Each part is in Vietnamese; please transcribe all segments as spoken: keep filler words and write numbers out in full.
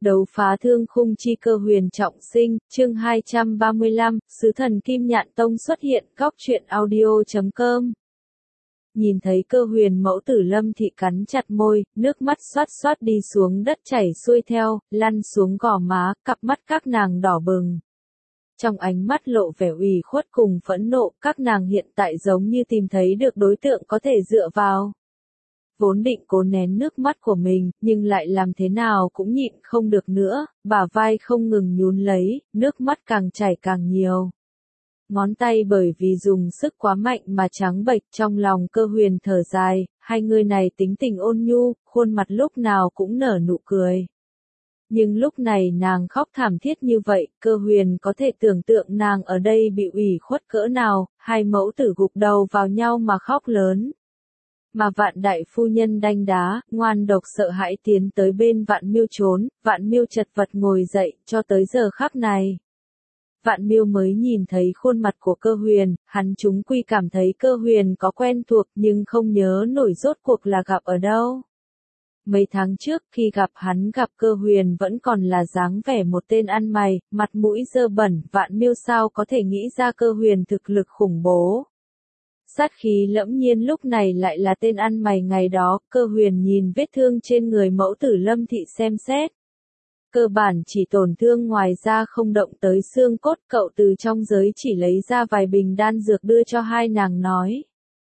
Đấu phá thương khung chi cơ huyền trọng sinh, chương hai trăm ba mươi lăm, sứ thần Kim Nhạn Tông xuất hiện, góc truyện audio chấm com. Nhìn thấy cơ huyền mẫu tử Lâm Thị cắn chặt môi, nước mắt xoát xoát đi xuống đất chảy xuôi theo, lăn xuống gò má, cặp mắt các nàng đỏ bừng. Trong ánh mắt lộ vẻ ủy khuất cùng phẫn nộ, các nàng hiện tại giống như tìm thấy được đối tượng có thể dựa vào. Vốn định cố nén nước mắt của mình, nhưng lại làm thế nào cũng nhịn không được nữa, bả vai không ngừng nhún lấy, nước mắt càng chảy càng nhiều. Ngón tay bởi vì dùng sức quá mạnh mà trắng bệch, trong lòng cơ huyền thở dài, hai người này tính tình ôn nhu, khuôn mặt lúc nào cũng nở nụ cười. Nhưng lúc này nàng khóc thảm thiết như vậy, cơ huyền có thể tưởng tượng nàng ở đây bị ủy khuất cỡ nào, hai mẫu tử gục đầu vào nhau mà khóc lớn. Mà Vạn đại phu nhân đanh đá, ngoan độc sợ hãi tiến tới bên Vạn Miêu trốn, Vạn Miêu chật vật ngồi dậy, cho tới giờ khắc này. Vạn Miêu mới nhìn thấy khuôn mặt của cơ huyền, hắn chúng quy cảm thấy cơ huyền có quen thuộc nhưng không nhớ nổi rốt cuộc là gặp ở đâu. Mấy tháng trước khi gặp hắn gặp cơ huyền vẫn còn là dáng vẻ một tên ăn mày, mặt mũi dơ bẩn, Vạn Miêu sao có thể nghĩ ra cơ huyền thực lực khủng bố. Sát khí lẫm nhiên lúc này lại là tên ăn mày ngày đó, cơ huyền nhìn vết thương trên người mẫu tử Lâm Thị xem xét. Cơ bản chỉ tổn thương ngoài ra không động tới xương cốt, cậu từ trong giới chỉ lấy ra vài bình đan dược đưa cho hai nàng nói.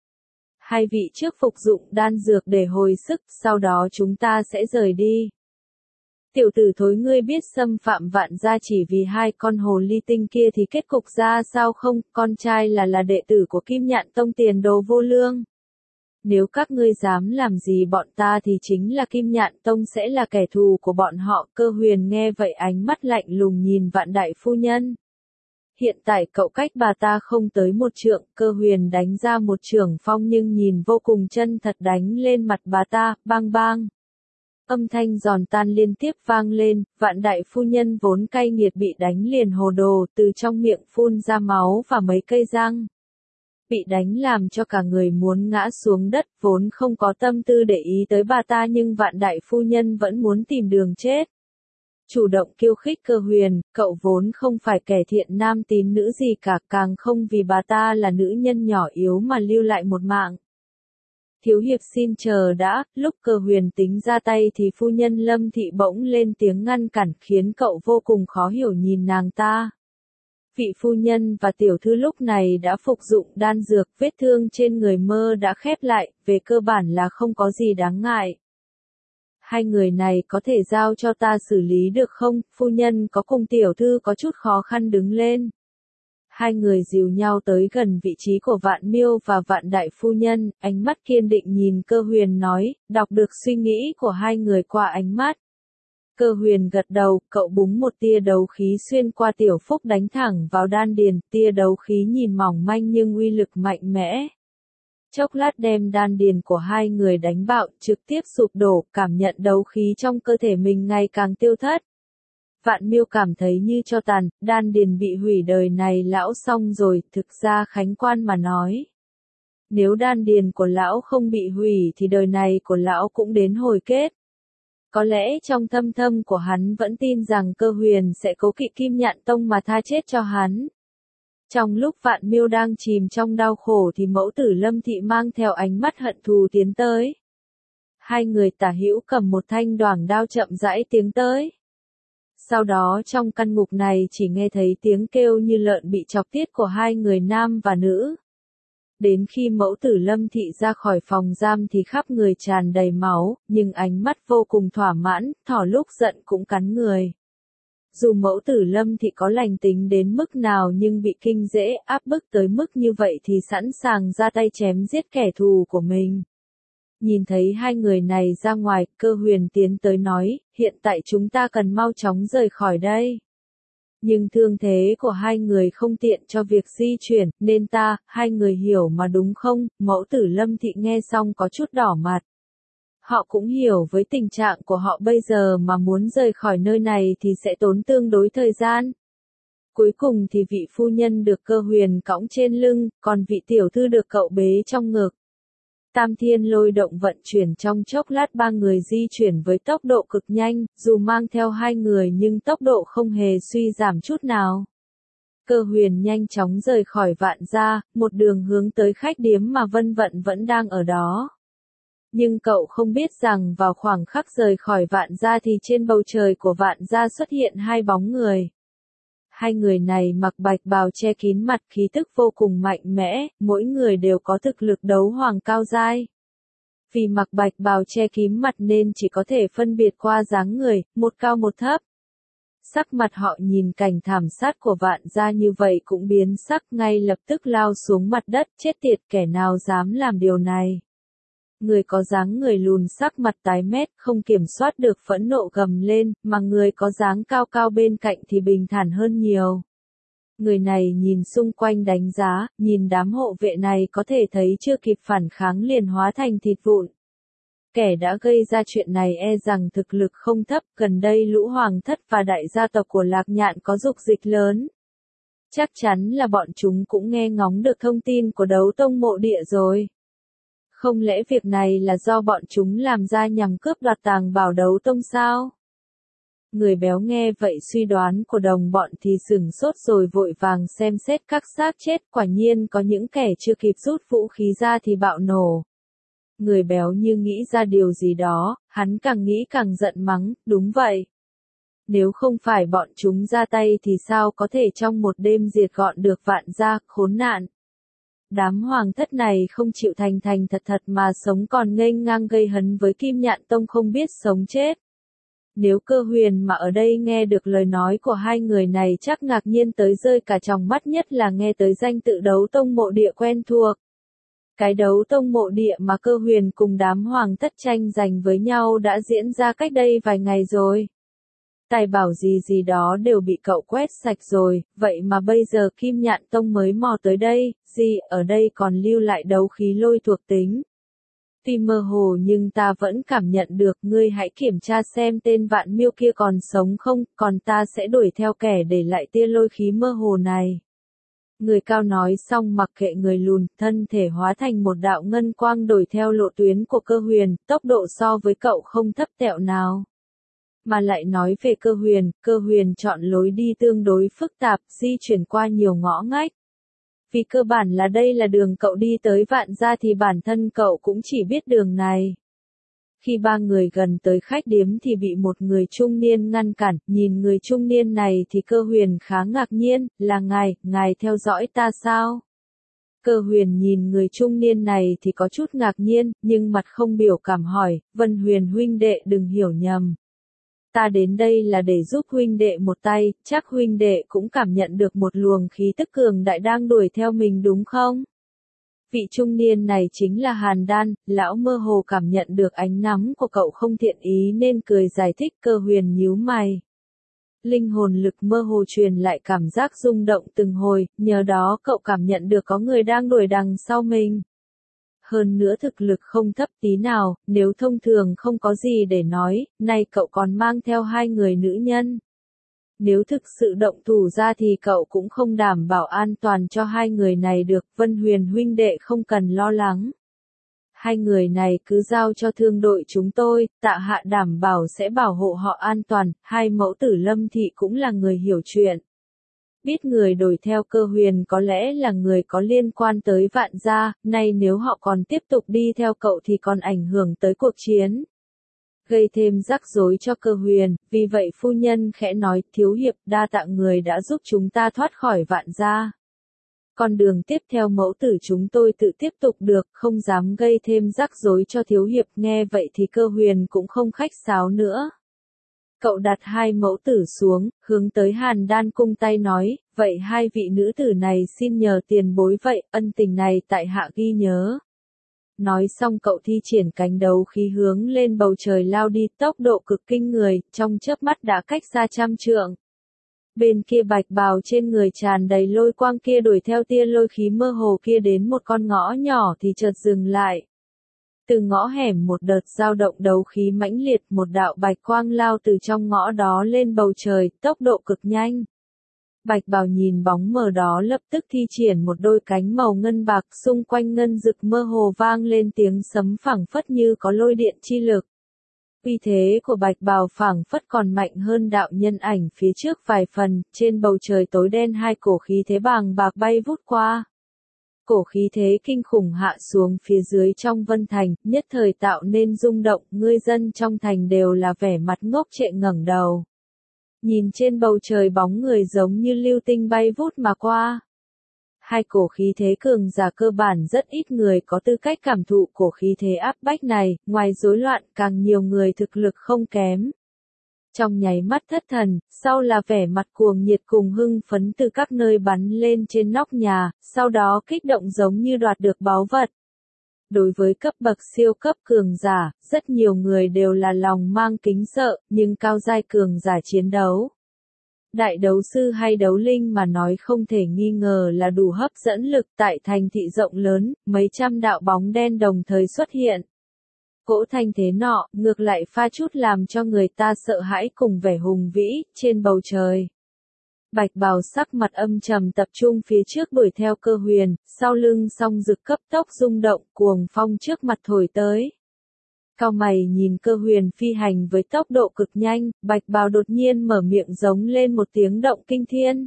Hai vị trước phục dụng đan dược để hồi sức, sau đó chúng ta sẽ rời đi. Tiểu tử thối ngươi biết xâm phạm Vạn gia chỉ vì hai con hồ ly tinh kia thì kết cục ra sao không, con trai là là đệ tử của Kim Nhạn Tông tiền đồ vô lương. Nếu các ngươi dám làm gì bọn ta thì chính là Kim Nhạn Tông sẽ là kẻ thù của bọn họ. Cơ huyền nghe vậy ánh mắt lạnh lùng nhìn Vạn đại phu nhân. Hiện tại cậu cách bà ta không tới một trượng, cơ huyền đánh ra một chưởng phong nhưng nhìn vô cùng chân thật đánh lên mặt bà ta, bang bang. Âm thanh giòn tan liên tiếp vang lên, Vạn đại phu nhân vốn cay nghiệt bị đánh liền hồ đồ, từ trong miệng phun ra máu và mấy cây răng. Bị đánh làm cho cả người muốn ngã xuống đất, vốn không có tâm tư để ý tới bà ta nhưng Vạn đại phu nhân vẫn muốn tìm đường chết. Chủ động khiêu khích cơ huyền, cậu vốn không phải kẻ thiện nam tín nữ gì cả, càng không vì bà ta là nữ nhân nhỏ yếu mà lưu lại một mạng. Thiếu hiệp xin chờ đã, lúc cơ huyền tính ra tay thì phu nhân Lâm Thị bỗng lên tiếng ngăn cản khiến cậu vô cùng khó hiểu nhìn nàng ta. Vị phu nhân và tiểu thư lúc này đã phục dụng đan dược, vết thương trên người mơ đã khép lại, về cơ bản là không có gì đáng ngại. Hai người này có thể giao cho ta xử lý được không? Phu nhân có cùng tiểu thư có chút khó khăn đứng lên. Hai người dìu nhau tới gần vị trí của Vạn Miêu và Vạn đại phu nhân, ánh mắt kiên định nhìn cơ huyền nói, đọc được suy nghĩ của hai người qua ánh mắt. Cơ huyền gật đầu, cậu búng một tia đấu khí xuyên qua tiểu phúc đánh thẳng vào đan điền, tia đấu khí nhìn mỏng manh nhưng uy lực mạnh mẽ. Chốc lát đem đan điền của hai người đánh bạo, trực tiếp sụp đổ, cảm nhận đấu khí trong cơ thể mình ngày càng tiêu thất. Vạn Miêu cảm thấy như cho tàn, đan điền bị hủy đời này lão xong rồi, thực ra khánh quan mà nói. Nếu đan điền của lão không bị hủy thì đời này của lão cũng đến hồi kết. Có lẽ trong thâm thâm của hắn vẫn tin rằng cơ huyền sẽ cố kỵ Kim Nhạn Tông mà tha chết cho hắn. Trong lúc Vạn Miêu đang chìm trong đau khổ thì mẫu tử Lâm Thị mang theo ánh mắt hận thù tiến tới. Hai người tả hữu cầm một thanh đoảng đao chậm rãi tiến tới. Sau đó trong căn ngục này chỉ nghe thấy tiếng kêu như lợn bị chọc tiết của hai người nam và nữ. Đến khi mẫu tử Lâm Thị ra khỏi phòng giam thì khắp người tràn đầy máu, nhưng ánh mắt vô cùng thỏa mãn, thỏ lúc giận cũng cắn người. Dù mẫu tử Lâm Thị có lành tính đến mức nào nhưng bị kinh dễ áp bức tới mức như vậy thì sẵn sàng ra tay chém giết kẻ thù của mình. Nhìn thấy hai người này ra ngoài, cơ huyền tiến tới nói, hiện tại chúng ta cần mau chóng rời khỏi đây. Nhưng thương thế của hai người không tiện cho việc di chuyển, nên ta, hai người hiểu mà đúng không? Mẫu tử Lâm Thị nghe xong có chút đỏ mặt. Họ cũng hiểu với tình trạng của họ bây giờ mà muốn rời khỏi nơi này thì sẽ tốn tương đối thời gian. Cuối cùng thì vị phu nhân được cơ huyền cõng trên lưng, còn vị tiểu thư được cậu bế trong ngực. Tam thiên lôi động vận chuyển trong chốc lát ba người di chuyển với tốc độ cực nhanh, dù mang theo hai người nhưng tốc độ không hề suy giảm chút nào. Cơ huyền nhanh chóng rời khỏi Vạn Gia, một đường hướng tới khách điếm mà Vân Vận vẫn đang ở đó. Nhưng cậu không biết rằng vào khoảng khắc rời khỏi Vạn Gia thì trên bầu trời của Vạn Gia xuất hiện hai bóng người. Hai người này mặc bạch bào che kín mặt, khí tức vô cùng mạnh mẽ, mỗi người đều có thực lực đấu hoàng cao giai. Vì mặc bạch bào che kín mặt nên chỉ có thể phân biệt qua dáng người, một cao một thấp. Sắc mặt họ nhìn cảnh thảm sát của Vạn Gia như vậy cũng biến sắc, ngay lập tức lao xuống mặt đất, chết tiệt, kẻ nào dám làm điều này. Người có dáng người lùn sắc mặt tái mét, không kiểm soát được phẫn nộ gầm lên, mà người có dáng cao cao bên cạnh thì bình thản hơn nhiều. Người này nhìn xung quanh đánh giá, nhìn đám hộ vệ này có thể thấy chưa kịp phản kháng liền hóa thành thịt vụn. Kẻ đã gây ra chuyện này e rằng thực lực không thấp, gần đây lũ hoàng thất và đại gia tộc của Lạc Nhạn có dục dịch lớn. Chắc chắn là bọn chúng cũng nghe ngóng được thông tin của đấu tông mộ địa rồi. Không lẽ việc này là do bọn chúng làm ra nhằm cướp đoạt tàng bảo đấu tông sao? Người béo nghe vậy suy đoán của đồng bọn thì sửng sốt rồi vội vàng xem xét các xác chết, quả nhiên có những kẻ chưa kịp rút vũ khí ra thì bạo nổ. Người béo như nghĩ ra điều gì đó, hắn càng nghĩ càng giận mắng, đúng vậy. Nếu không phải bọn chúng ra tay thì sao có thể trong một đêm diệt gọn được Vạn Gia, khốn nạn. Đám hoàng thất này không chịu thành thành thật thật mà sống còn nghênh ngang gây hấn với Kim Nhạn Tông không biết sống chết. Nếu Cơ Huyền mà ở đây nghe được lời nói của hai người này chắc ngạc nhiên tới rơi cả tròng mắt, nhất là nghe tới danh tự đấu tông mộ địa quen thuộc. Cái đấu tông mộ địa mà Cơ Huyền cùng đám hoàng thất tranh giành với nhau đã diễn ra cách đây vài ngày rồi. Tài bảo gì gì đó đều bị cậu quét sạch rồi, vậy mà bây giờ Kim Nhạn Tông mới mò tới đây, gì ở đây còn lưu lại đấu khí lôi thuộc tính. Tuy mơ hồ nhưng ta vẫn cảm nhận được, ngươi hãy kiểm tra xem tên Vạn Miêu kia còn sống không, còn ta sẽ đuổi theo kẻ để lại tia lôi khí mơ hồ này. Người cao nói xong mặc kệ người lùn, thân thể hóa thành một đạo ngân quang đuổi theo lộ tuyến của Cơ Huyền, tốc độ so với cậu không thấp tẹo nào. Mà lại nói về Cơ Huyền, Cơ Huyền chọn lối đi tương đối phức tạp, di chuyển qua nhiều ngõ ngách. Vì cơ bản là đây là đường cậu đi tới Vạn Gia thì bản thân cậu cũng chỉ biết đường này. Khi ba người gần tới khách điếm thì bị một người trung niên ngăn cản, nhìn người trung niên này thì Cơ Huyền khá ngạc nhiên, là ngài, ngài theo dõi ta sao? Cơ Huyền nhìn người trung niên này thì có chút ngạc nhiên, nhưng mặt không biểu cảm hỏi, Vân Huyền huynh đệ đừng hiểu nhầm. Ta đến đây là để giúp huynh đệ một tay, chắc huynh đệ cũng cảm nhận được một luồng khí tức cường đại đang đuổi theo mình đúng không? Vị trung niên này chính là Hàn Đan, lão mơ hồ cảm nhận được ánh nắng của cậu không thiện ý nên cười giải thích. Cơ Huyền nhíu mày. Linh hồn lực mơ hồ truyền lại cảm giác rung động từng hồi, nhờ đó cậu cảm nhận được có người đang đuổi đằng sau mình. Hơn nữa thực lực không thấp tí nào, nếu thông thường không có gì để nói, nay cậu còn mang theo hai người nữ nhân. Nếu thực sự động thủ ra thì cậu cũng không đảm bảo an toàn cho hai người này được, Vân Huyền huynh đệ không cần lo lắng. Hai người này cứ giao cho thương đội chúng tôi, tạ hạ đảm bảo sẽ bảo hộ họ an toàn, hai mẫu tử Lâm Thị cũng là người hiểu chuyện. Biết người đuổi theo Cơ Huyền có lẽ là người có liên quan tới Vạn Gia, nay nếu họ còn tiếp tục đi theo cậu thì còn ảnh hưởng tới cuộc chiến. Gây thêm rắc rối cho Cơ Huyền, vì vậy phu nhân khẽ nói, thiếu hiệp đa tạ người đã giúp chúng ta thoát khỏi Vạn Gia. Con đường tiếp theo mẫu tử chúng tôi tự tiếp tục được, không dám gây thêm rắc rối cho thiếu hiệp, nghe vậy thì Cơ Huyền cũng không khách sáo nữa. Cậu đặt hai mẫu tử xuống, hướng tới Hàn Đan cung tay nói, vậy hai vị nữ tử này xin nhờ tiền bối vậy, ân tình này tại hạ ghi nhớ. Nói xong cậu thi triển cánh đấu khí hướng lên bầu trời lao đi, tốc độ cực kinh người, trong chớp mắt đã cách xa trăm trượng. Bên kia bạch bào trên người tràn đầy lôi quang kia đuổi theo tia lôi khí mơ hồ kia đến một con ngõ nhỏ thì chợt dừng lại. Từ ngõ hẻm một đợt dao động đấu khí mãnh liệt, một đạo bạch quang lao từ trong ngõ đó lên bầu trời, tốc độ cực nhanh. Bạch Bào nhìn bóng mờ đó lập tức thi triển một đôi cánh màu ngân bạc, xung quanh ngân dực mơ hồ vang lên tiếng sấm phảng phất như có lôi điện chi lực. Uy thế của Bạch Bào phảng phất còn mạnh hơn đạo nhân ảnh phía trước vài phần, trên bầu trời tối đen hai cổ khí thế bàng bạc bay vút qua. Cổ khí thế kinh khủng hạ xuống phía dưới trong vân thành, nhất thời tạo nên rung động, người dân trong thành đều là vẻ mặt ngốc trệ ngẩng đầu. Nhìn trên bầu trời bóng người giống như lưu tinh bay vút mà qua. Hai cổ khí thế cường giả cơ bản rất ít người có tư cách cảm thụ cổ khí thế áp bách này, ngoài rối loạn càng nhiều người thực lực không kém. Trong nháy mắt thất thần, sau là vẻ mặt cuồng nhiệt cùng hưng phấn từ các nơi bắn lên trên nóc nhà, sau đó kích động giống như đoạt được báu vật. Đối với cấp bậc siêu cấp cường giả, rất nhiều người đều là lòng mang kính sợ, nhưng cao giai cường giả chiến đấu. Đại đấu sư hay đấu linh mà nói không thể nghi ngờ là đủ hấp dẫn lực tại thành thị rộng lớn, mấy trăm đạo bóng đen đồng thời xuất hiện. Cỗ thanh thế nọ, ngược lại pha chút làm cho người ta sợ hãi cùng vẻ hùng vĩ, trên bầu trời. Bạch Bào sắc mặt âm trầm tập trung phía trước đuổi theo Cơ Huyền, sau lưng song rực cấp tốc rung động, cuồng phong trước mặt thổi tới. Cau mày nhìn Cơ Huyền phi hành với tốc độ cực nhanh, Bạch Bào đột nhiên mở miệng giống lên một tiếng động kinh thiên.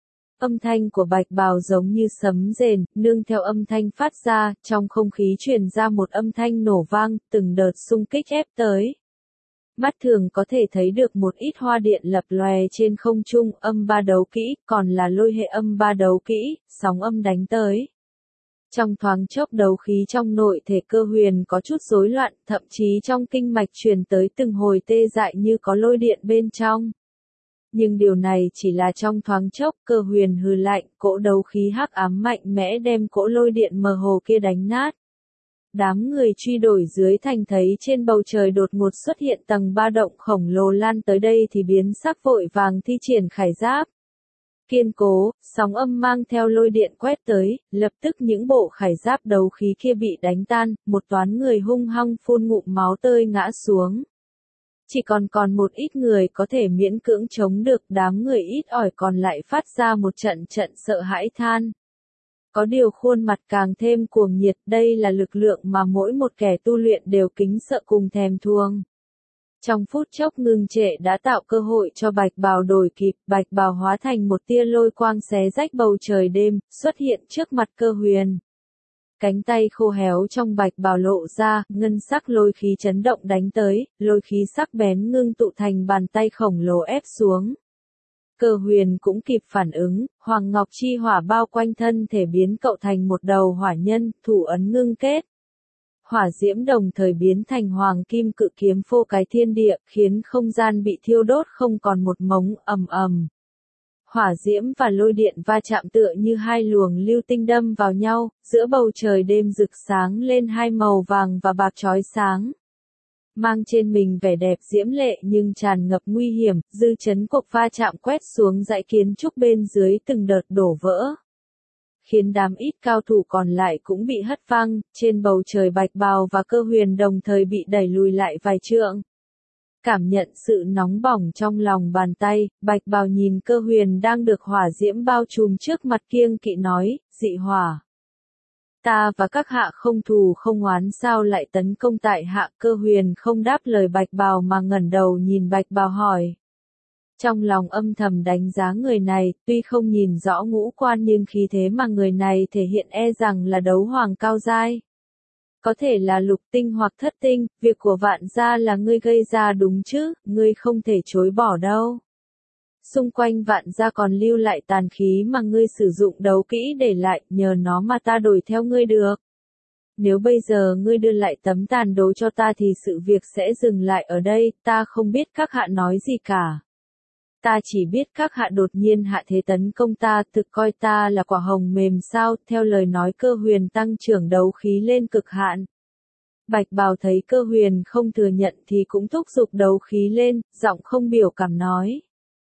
Âm thanh của Bạch Bào giống như sấm rền, nương theo âm thanh phát ra, trong không khí truyền ra một âm thanh nổ vang, từng đợt xung kích ép tới. Mắt thường có thể thấy được một ít hoa điện lập lòe trên không trung, âm ba đấu kỹ, còn là lôi hệ âm ba đấu kỹ, sóng âm đánh tới. Trong thoáng chốc đấu khí trong nội thể Cơ Huyền có chút rối loạn, thậm chí trong kinh mạch truyền tới từng hồi tê dại như có lôi điện bên trong. Nhưng điều này chỉ là trong thoáng chốc, Cơ Huyền hừ lạnh, cỗ đấu khí hắc ám mạnh mẽ đem cỗ lôi điện mờ hồ kia đánh nát. Đám người truy đuổi dưới thành thấy trên bầu trời đột ngột xuất hiện tầng ba động khổng lồ lan tới đây thì biến sắc vội vàng thi triển khải giáp. Kiên cố, sóng âm mang theo lôi điện quét tới, lập tức những bộ khải giáp đấu khí kia bị đánh tan, một toán người hung hăng phun ngụm máu tươi ngã xuống. Chỉ còn còn một ít người có thể miễn cưỡng chống được, đám người ít ỏi còn lại phát ra một trận trận sợ hãi than. Có điều khuôn mặt càng thêm cuồng nhiệt, đây là lực lượng mà mỗi một kẻ tu luyện đều kính sợ cùng thèm thuồng. Trong phút chốc ngưng trệ đã tạo cơ hội cho Bạch Bào đổi kịp, Bạch Bào hóa thành một tia lôi quang xé rách bầu trời đêm, xuất hiện trước mặt Cơ Huyền. Cánh tay khô héo trong Bạch Bào lộ ra, ngân sắc lôi khí chấn động đánh tới, lôi khí sắc bén ngưng tụ thành bàn tay khổng lồ ép xuống. Cơ Huyền cũng kịp phản ứng, Hoàng Ngọc Chi hỏa bao quanh thân thể biến cậu thành một đầu hỏa nhân, thủ ấn ngưng kết. Hỏa diễm đồng thời biến thành hoàng kim cự kiếm phô cái thiên địa, khiến không gian bị thiêu đốt không còn một mống, ầm ầm. Hỏa diễm và lôi điện va chạm tựa như hai luồng lưu tinh đâm vào nhau, giữa bầu trời đêm rực sáng lên hai màu vàng và bạc chói sáng. Mang trên mình vẻ đẹp diễm lệ nhưng tràn ngập nguy hiểm, dư chấn cuộc va chạm quét xuống dãy kiến trúc bên dưới từng đợt đổ vỡ. Khiến đám ít cao thủ còn lại cũng bị hất văng, trên bầu trời Bạch Bào và Cơ Huyền đồng thời bị đẩy lùi lại vài trượng. Cảm nhận sự nóng bỏng trong lòng bàn tay, Bạch Bào nhìn Cơ Huyền đang được hỏa diễm bao trùm trước mặt kiêng kỵ nói, dị hỏa. Ta và các hạ không thù không oán sao lại tấn công tại hạ? Cơ Huyền không đáp lời Bạch Bào mà ngẩng đầu nhìn Bạch Bào hỏi. Trong lòng âm thầm đánh giá người này, tuy không nhìn rõ ngũ quan nhưng khí thế mà người này thể hiện e rằng là đấu hoàng cao giai. Có thể là lục tinh hoặc thất tinh, việc của Vạn gia là ngươi gây ra đúng chứ, ngươi không thể chối bỏ đâu. Xung quanh Vạn gia còn lưu lại tàn khí mà ngươi sử dụng đấu kỹ để lại, nhờ nó mà ta đổi theo ngươi được. Nếu bây giờ ngươi đưa lại tấm tàn đồ cho ta thì sự việc sẽ dừng lại ở đây, ta không biết các hạ nói gì cả. Ta chỉ biết các hạ đột nhiên hạ thế tấn công ta, thực coi ta là quả hồng mềm sao, theo lời nói Cơ Huyền tăng trưởng đấu khí lên cực hạn. Bạch Bào thấy Cơ Huyền không thừa nhận thì cũng thúc giục đấu khí lên, giọng không biểu cảm nói.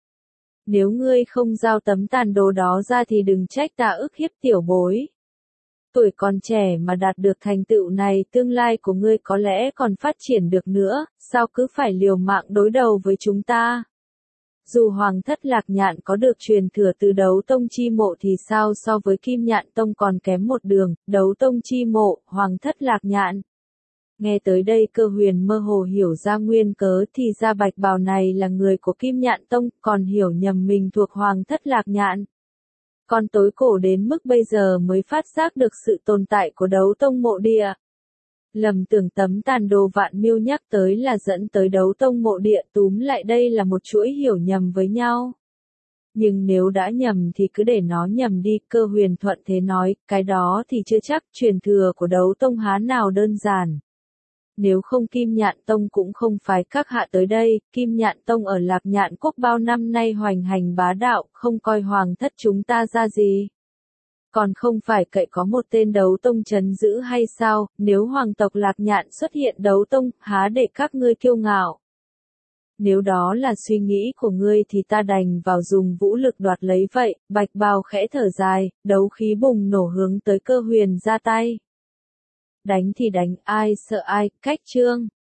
Nếu ngươi không giao tấm tàn đồ đó ra thì đừng trách ta ức hiếp tiểu bối. Tuổi còn trẻ mà đạt được thành tựu này, tương lai của ngươi có lẽ còn phát triển được nữa, sao cứ phải liều mạng đối đầu với chúng ta? Dù Hoàng thất Lạc Nhạn có được truyền thừa từ Đấu Tông chi mộ thì sao so với Kim Nhạn Tông còn kém một đường, Đấu Tông chi mộ, Hoàng thất Lạc Nhạn. Nghe tới đây Cơ Huyền mơ hồ hiểu ra nguyên cớ, thì ra bạch bào này là người của Kim Nhạn Tông, còn hiểu nhầm mình thuộc Hoàng thất Lạc Nhạn. Còn tối cổ đến mức bây giờ mới phát giác được sự tồn tại của Đấu Tông mộ địa. Lầm tưởng tấm tàn đồ vạn miêu nhắc tới là dẫn tới Đấu Tông mộ địa, túm lại đây là một chuỗi hiểu nhầm với nhau. Nhưng nếu đã nhầm thì cứ để nó nhầm đi, Cơ Huyền thuận thế nói, cái đó thì chưa chắc, truyền thừa của Đấu Tông há nào đơn giản. Nếu không Kim Nhạn Tông cũng không phái các hạ tới đây, Kim Nhạn Tông ở Lạc Nhạn Quốc bao năm nay hoành hành bá đạo, không coi Hoàng thất chúng ta ra gì. Còn không phải cậy có một tên Đấu Tông trấn giữ hay sao, nếu Hoàng tộc Lạc Nhạn xuất hiện Đấu Tông, há để các ngươi kiêu ngạo. Nếu đó là suy nghĩ của ngươi thì ta đành vào dùng vũ lực đoạt lấy vậy, bạch bào khẽ thở dài, đấu khí bùng nổ hướng tới Cơ Huyền ra tay. Đánh thì đánh, ai sợ ai, cách chương.